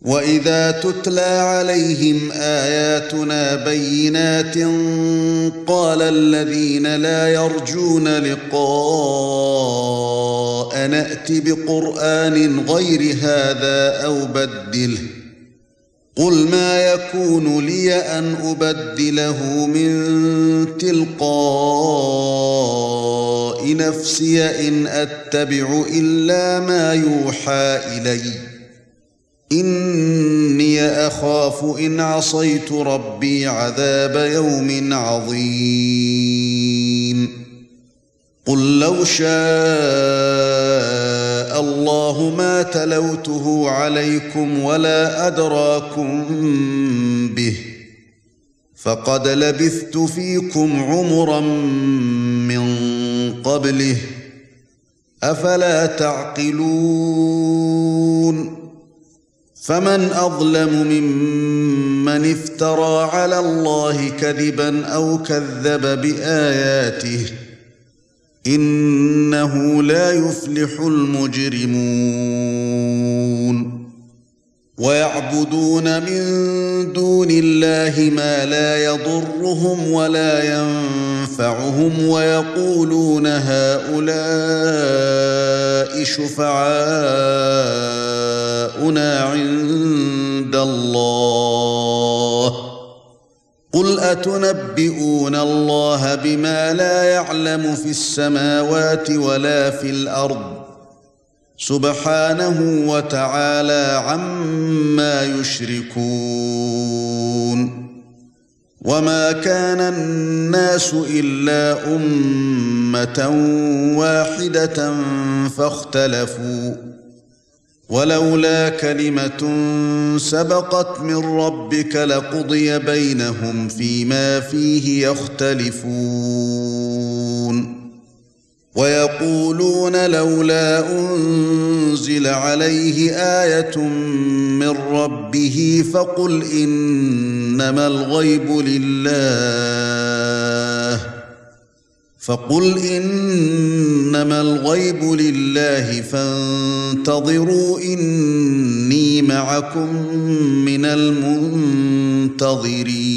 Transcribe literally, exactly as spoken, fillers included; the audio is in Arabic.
وَإِذَا تُتْلَى عَلَيْهِمْ آيَاتُنَا بَيِّنَاتٍ قَالَ الَّذِينَ لَا يَرْجُونَ لِقَاءَنَا ائْتِ بِقُرْآنٍ غَيْرِ هَذَا أَوْ بَدِّلْهُ قُلْ مَا يَكُونُ لِي أَنْ أُبَدِّلَهُ مِنْ تِلْقَاءِ نَفْسِي إِنْ أَتَّبِعُ إِلَّا مَا يُوحَى إِلَيَّ إِنِّي أَخَافُ إِنْ عَصَيْتُ رَبِّي عَذَابَ يَوْمٍ عَظِيمٍ قُل لَّوْ شَاءَ اللَّهُ مَا تَلَوْتُهُ عَلَيْكُمْ وَلَا أَدْرَاكُمْ بِهِ فَقَدْ لَبِثْتُ فِيكُمْ عُمُرًا مِّن قَبْلِهِ أَفَلَا تَعْقِلُونَ فَمَنْ أَظْلَمُ مِمَّنِ افْتَرَى عَلَى اللَّهِ كَذِبًا أَوْ كَذَّبَ بِآيَاتِهِ إِنَّهُ لا يُفْلِحُ الْمُجْرِمُونَ وَيَعْبُدُونَ مِن دُونِ اللَّهِ مَا لَا يَضُرُّهُمْ وَلَا يَنفَعُهُمْ وَيَقُولُونَ هَؤُلَاءِ شُفَعَاؤُنَا عِندَ اللَّهِ قُلْ أَتُنَبِّئُونَ اللَّهَ بِمَا لَا يَعْلَمُ فِي السَّمَاوَاتِ وَلَا فِي الْأَرْضِ سُبْحَانَهُ وَتَعَالَى عَمَّا يُشْرِكُونَ وَمَا كَانَ النَّاسُ إِلَّا أُمَّةً وَاحِدَةً فَاخْتَلَفُوا وَلَوْلَا كَلِمَةٌ سَبَقَتْ مِنْ رَبِّكَ لَقُضِيَ بَيْنَهُمْ فِيمَا فِيهِ يَخْتَلِفُونَ وَيَقُولُونَ لَوْلَا أُنْزِلَ عَلَيْهِ آيَةٌ مِّن رَّبِّهِ فَقُلْ إِنَّمَا الْغَيْبُ لِلَّهِ فَقُلْ إِنَّمَا الْغَيْبُ لِلَّهِ فَانتَظِرُوا إِنِّي مَعَكُمْ مِنَ الْمُنتَظِرِينَ